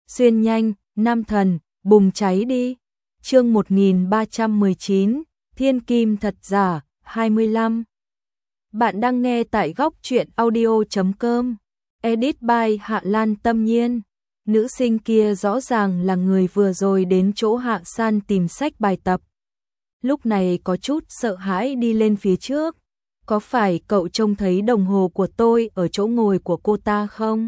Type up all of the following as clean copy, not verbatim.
xuyên nhanh, nam thần, bùng cháy đi. Chương 1319, Thiên Kim thật giả, 25. Bạn đang nghe tại góc truyện audio.com. Edit by Hạ Lan Tâm Nhiên. Nữ sinh kia rõ ràng là người vừa rồi đến chỗ Hạ San tìm sách bài tập. Lúc này có chút sợ hãi đi lên phía trước. Có phải cậu trông thấy đồng hồ của tôi ở chỗ ngồi của cô ta không?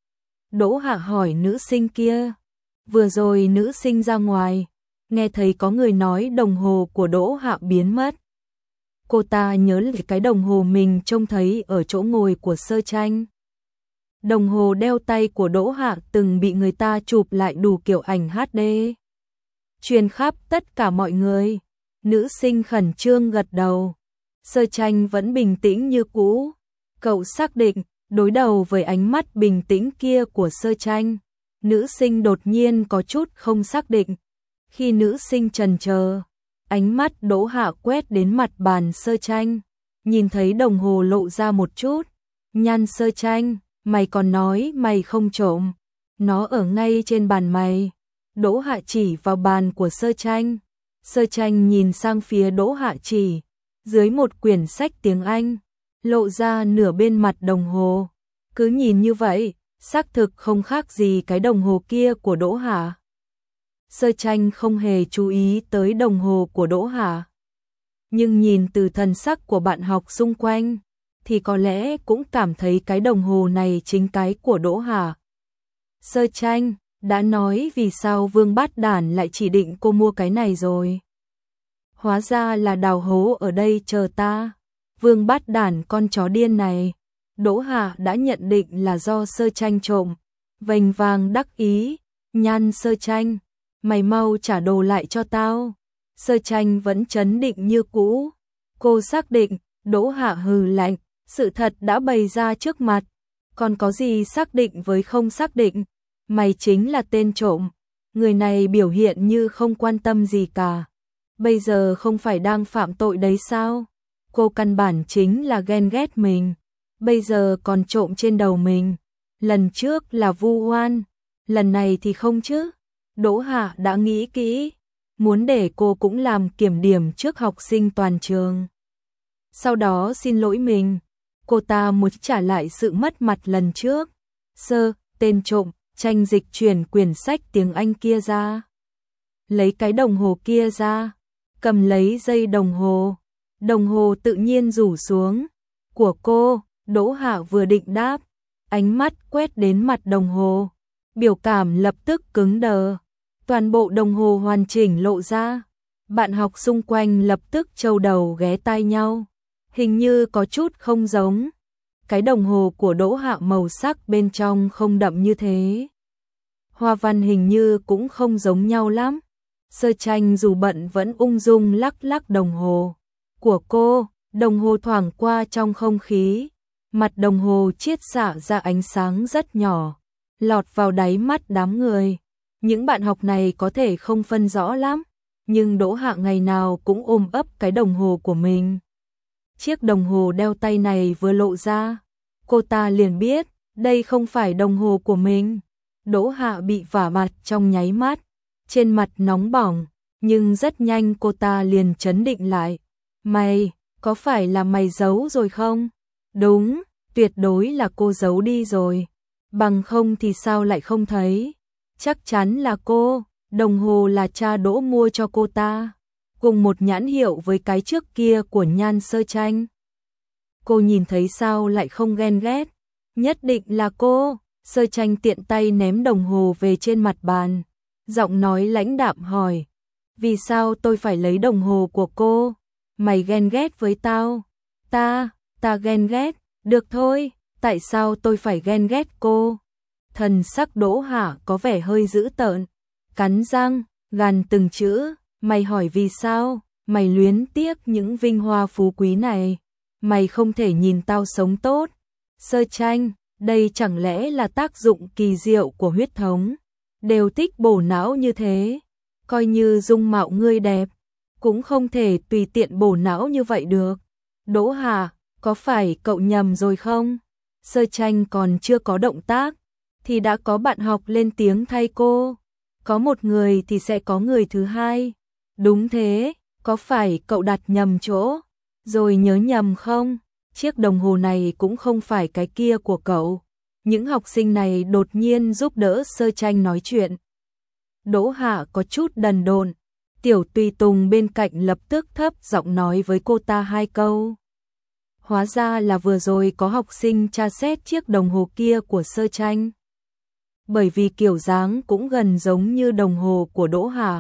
Đỗ Hạ hỏi nữ sinh kia. Vừa rồi nữ sinh ra ngoài, nghe thấy có người nói đồng hồ của Đỗ Hạ biến mất. Cô ta nhớ lại cái đồng hồ mình trông thấy ở chỗ ngồi của Sơ Tranh. Đồng hồ đeo tay của Đỗ Hạ từng bị người ta chụp lại đủ kiểu ảnh HD. Truyền khắp tất cả mọi người. Nữ sinh khẩn trương gật đầu. Sơ Tranh vẫn bình tĩnh như cũ. Cậu xác định, đối đầu với ánh mắt bình tĩnh kia của Sơ Tranh, nữ sinh đột nhiên có chút không xác định. Khi nữ sinh chần chờ, ánh mắt Đỗ Hạ quét đến mặt bàn Sơ Tranh, nhìn thấy đồng hồ lộ ra một chút. Nhăn Sơ Tranh, mày còn nói mày không trộm, nó ở ngay trên bàn mày. Đỗ Hạ chỉ vào bàn của Sơ Tranh. Sơ Tranh nhìn sang phía Đỗ Hạ chỉ, dưới một quyển sách tiếng Anh, lộ ra nửa bên mặt đồng hồ. Cứ nhìn như vậy, xác thực không khác gì cái đồng hồ kia của Đỗ Hạ. Sơ Tranh không hề chú ý tới đồng hồ của Đỗ Hạ. Nhưng nhìn từ thần sắc của bạn học xung quanh, thì có lẽ cũng cảm thấy cái đồng hồ này chính cái của Đỗ Hạ. Sơ Tranh, đã nói vì sao Vương Bát Đản lại chỉ định cô mua cái này rồi. Hóa ra là đào hố ở đây chờ ta. Vương Bát Đản con chó điên này. Đỗ Hạ đã nhận định là do Sơ Tranh trộm. Vênh vang đắc ý. Nhăn Sơ Tranh, mày mau trả đồ lại cho tao. Sơ Tranh vẫn trấn định như cũ. Cô xác định. Đỗ Hạ hừ lạnh. Sự thật đã bày ra trước mặt. Còn có gì xác định với không xác định. Mày chính là tên trộm. Người này biểu hiện như không quan tâm gì cả. Bây giờ không phải đang phạm tội đấy sao? Cô căn bản chính là ghen ghét mình. Bây giờ còn trộm trên đầu mình. Lần trước là vu oan, lần này thì không chứ? Đỗ Hạ đã nghĩ kỹ, muốn để cô cũng làm kiểm điểm trước học sinh toàn trường. Sau đó xin lỗi mình. Cô ta muốn trả lại sự mất mặt lần trước. Tên trộm, Tranh dịch chuyển quyển sách tiếng Anh kia ra. Lấy cái đồng hồ kia ra. Cầm lấy dây đồng hồ. Đồng hồ tự nhiên rủ xuống. Của cô. Đỗ Hạ vừa định đáp, ánh mắt quét đến mặt đồng hồ. Biểu cảm lập tức cứng đờ. Toàn bộ đồng hồ hoàn chỉnh lộ ra. Bạn học xung quanh lập tức trâu đầu ghé tai nhau. Hình như có chút không giống. Cái đồng hồ của Đỗ Hạ màu sắc bên trong không đậm như thế. Hoa văn hình như cũng không giống nhau lắm. Sơ Tranh dù bận vẫn ung dung lắc lắc đồng hồ của cô. Đồng hồ thoảng qua trong không khí. Mặt đồng hồ chiết xạ ra ánh sáng rất nhỏ, lọt vào đáy mắt đám người. Những bạn học này có thể không phân rõ lắm, nhưng Đỗ Hạ ngày nào cũng ôm ấp cái đồng hồ của mình. Chiếc đồng hồ đeo tay này vừa lộ ra, cô ta liền biết đây không phải đồng hồ của mình. Đỗ Hạ bị vả mặt trong nháy mắt, trên mặt nóng bỏng, nhưng rất nhanh cô ta liền trấn định lại. Mày, có phải là mày giấu rồi không? Đúng, tuyệt đối là cô giấu đi rồi. Bằng không thì sao lại không thấy? Chắc chắn là cô, đồng hồ là cha Đỗ mua cho cô ta. Cùng một nhãn hiệu với cái trước kia của Nhan Sơ Tranh. Cô nhìn thấy sao lại không ghen ghét? Nhất định là cô. Sơ Tranh tiện tay ném đồng hồ về trên mặt bàn. Giọng nói lãnh đạm hỏi. Vì sao tôi phải lấy đồng hồ của cô? Mày ghen ghét với tao? Ta ghen ghét. Được thôi, tại sao tôi phải ghen ghét cô? Thần sắc Đỗ Hạ có vẻ hơi dữ tợn. Cắn răng, gằn từng chữ. Mày hỏi vì sao? Mày luyến tiếc những vinh hoa phú quý này. Mày không thể nhìn tao sống tốt. Sơ Tranh, đây chẳng lẽ là tác dụng kỳ diệu của huyết thống? Đều thích bổ não như thế. Coi như dung mạo ngươi đẹp, cũng không thể tùy tiện bổ não như vậy được. Đỗ Hạ, có phải cậu nhầm rồi không? Sơ Tranh còn chưa có động tác, thì đã có bạn học lên tiếng thay cô. Có một người thì sẽ có người thứ hai. Đúng thế, có phải cậu đặt nhầm chỗ, rồi nhớ nhầm không? Chiếc đồng hồ này cũng không phải cái kia của cậu. Những học sinh này đột nhiên giúp đỡ Sơ Tranh nói chuyện. Đỗ Hạ có chút đần độn. Tiểu Tùy Tùng bên cạnh lập tức thấp giọng nói với cô ta hai câu. Hóa ra là vừa rồi có học sinh tra xét chiếc đồng hồ kia của Sơ Tranh. Bởi vì kiểu dáng cũng gần giống như đồng hồ của Đỗ Hạ,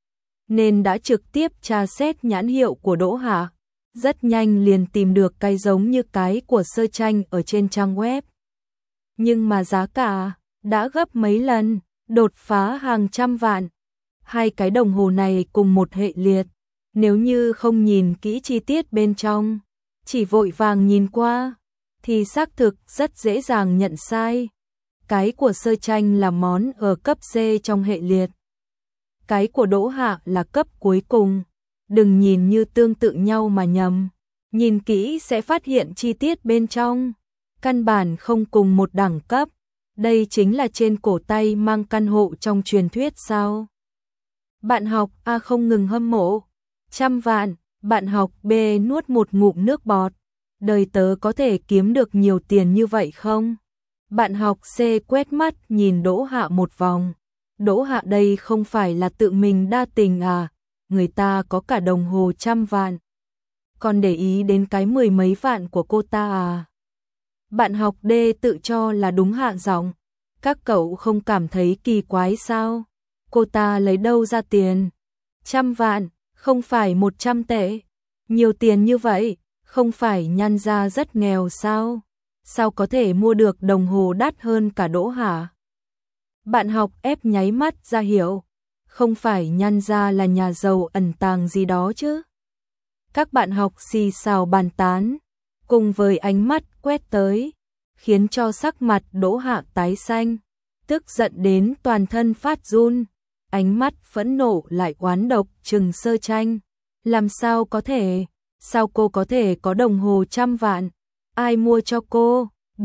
nên đã trực tiếp tra xét nhãn hiệu của Đỗ Hạ. Rất nhanh liền tìm được cái giống như cái của Sơ Tranh ở trên trang web. Nhưng mà giá cả đã gấp mấy lần, đột phá hàng trăm vạn. Hai cái đồng hồ này cùng một hệ liệt, nếu như không nhìn kỹ chi tiết bên trong, chỉ vội vàng nhìn qua, thì xác thực rất dễ dàng nhận sai. Cái của Sơ Tranh là món ở cấp C trong hệ liệt. Cái của Đỗ Hạ là cấp cuối cùng. Đừng nhìn như tương tự nhau mà nhầm. Nhìn kỹ sẽ phát hiện chi tiết bên trong. Căn bản không cùng một đẳng cấp. Đây chính là trên cổ tay mang căn hộ trong truyền thuyết sao? Bạn học A không ngừng hâm mộ. 100 vạn, bạn học B nuốt một ngụm nước bọt. Đời tớ có thể kiếm được nhiều tiền như vậy không? Bạn học C quét mắt nhìn Đỗ Hạ một vòng. Đỗ Hạ đây không phải là tự mình đa tình à? Người ta có cả đồng hồ 100 vạn. Còn để ý đến cái 10 mấy vạn của cô ta à? Bạn học D tự cho là đúng hạ giọng. Các cậu không cảm thấy kỳ quái sao? Cô ta lấy đâu ra tiền? 100 vạn, không phải 100 tệ. Nhiều tiền như vậy, không phải Nhan gia rất nghèo sao? Sao có thể mua được đồng hồ đắt hơn cả Đỗ Hạ? Bạn học F nháy mắt ra hiểu. Không phải Nhan gia là nhà giàu ẩn tàng gì đó chứ? Các bạn học xì xào bàn tán, cùng với ánh mắt quét tới, khiến cho sắc mặt Đỗ Hạ tái xanh, tức giận đến toàn thân phát run, ánh mắt phẫn nộ lại oán độc trừng Sơ Tranh. Làm sao có thể? Sao cô có thể có đồng hồ 100 vạn? Ai mua cho cô?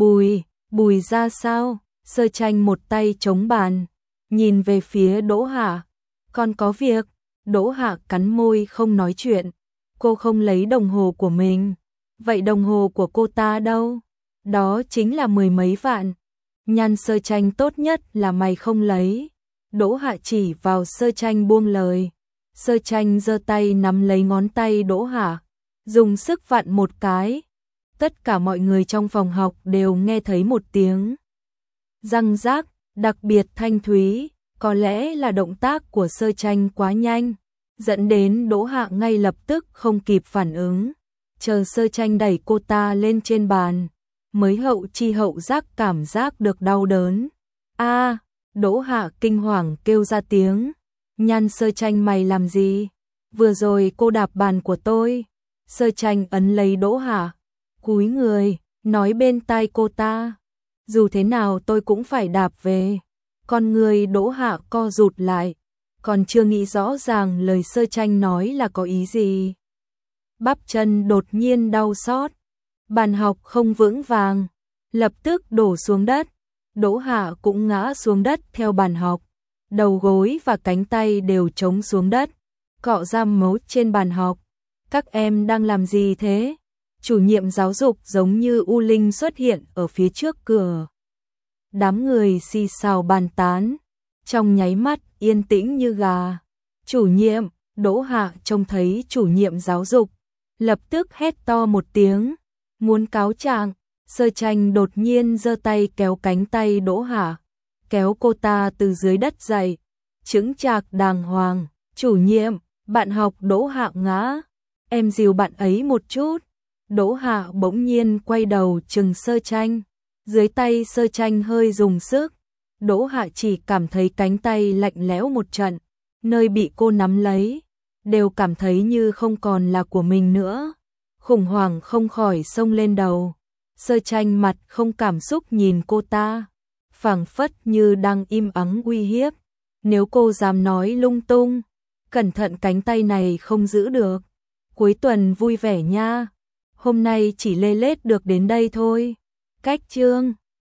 Bùi ra sao? Sơ Tranh một tay chống bàn, nhìn về phía Đỗ Hạ. Còn có việc. Đỗ Hạ cắn môi không nói chuyện. Cô không lấy đồng hồ của mình. Vậy đồng hồ của cô ta đâu? Đó chính là 10 mấy vạn. Nhan Sơ Tranh tốt nhất là mày không lấy. Đỗ Hạ chỉ vào Sơ Tranh buông lời. Sơ Tranh giơ tay nắm lấy ngón tay Đỗ Hạ, dùng sức vặn một cái. Tất cả mọi người trong phòng học đều nghe thấy một tiếng răng rác, đặc biệt thanh thúy. Có lẽ là động tác của Sơ Tranh quá nhanh, dẫn đến Đỗ Hạ ngay lập tức không kịp phản ứng. Chờ Sơ Tranh đẩy cô ta lên trên bàn, mới hậu chi hậu giác cảm giác được đau đớn. A! Đỗ Hạ kinh hoàng kêu ra tiếng. Nhan Sơ Tranh mày làm gì? Vừa rồi cô đạp bàn của tôi. Sơ Tranh ấn lấy Đỗ Hạ, cúi người, nói bên tai cô ta. Dù thế nào tôi cũng phải đạp về. Con người Đỗ Hạ co rụt lại, còn chưa nghĩ rõ ràng lời Sơ Tranh nói là có ý gì. Bắp chân đột nhiên đau xót, bàn học không vững vàng, lập tức đổ xuống đất. Đỗ Hạ cũng ngã xuống đất theo bàn học, đầu gối và cánh tay đều chống xuống đất, cọ ra máu trên bàn học. Các em đang làm gì thế? Chủ nhiệm giáo dục giống như U Linh xuất hiện ở phía trước cửa. Đám người xì xào bàn tán, trong nháy mắt yên tĩnh như gà. Chủ nhiệm, Đỗ Hạ trông thấy chủ nhiệm giáo dục, lập tức hét to một tiếng, muốn cáo trạng. Sơ Tranh đột nhiên giơ tay kéo cánh tay Đỗ Hạ, kéo cô ta từ dưới đất dậy, chững chạc đàng hoàng. Chủ nhiệm, bạn học Đỗ Hạ ngã, em dìu bạn ấy một chút. Đỗ Hạ bỗng nhiên quay đầu trừng Sơ Tranh, dưới tay Sơ Tranh hơi dùng sức. Đỗ Hạ chỉ cảm thấy cánh tay lạnh lẽo một trận, nơi bị cô nắm lấy, đều cảm thấy như không còn là của mình nữa. Khủng hoảng không khỏi xông lên đầu. Sơ Tranh mặt không cảm xúc nhìn cô ta, phảng phất như đang im ắng uy hiếp. Nếu cô dám nói lung tung, cẩn thận cánh tay này không giữ được. Cuối tuần vui vẻ nha. Hôm nay chỉ lê lết được đến đây thôi. Cách chương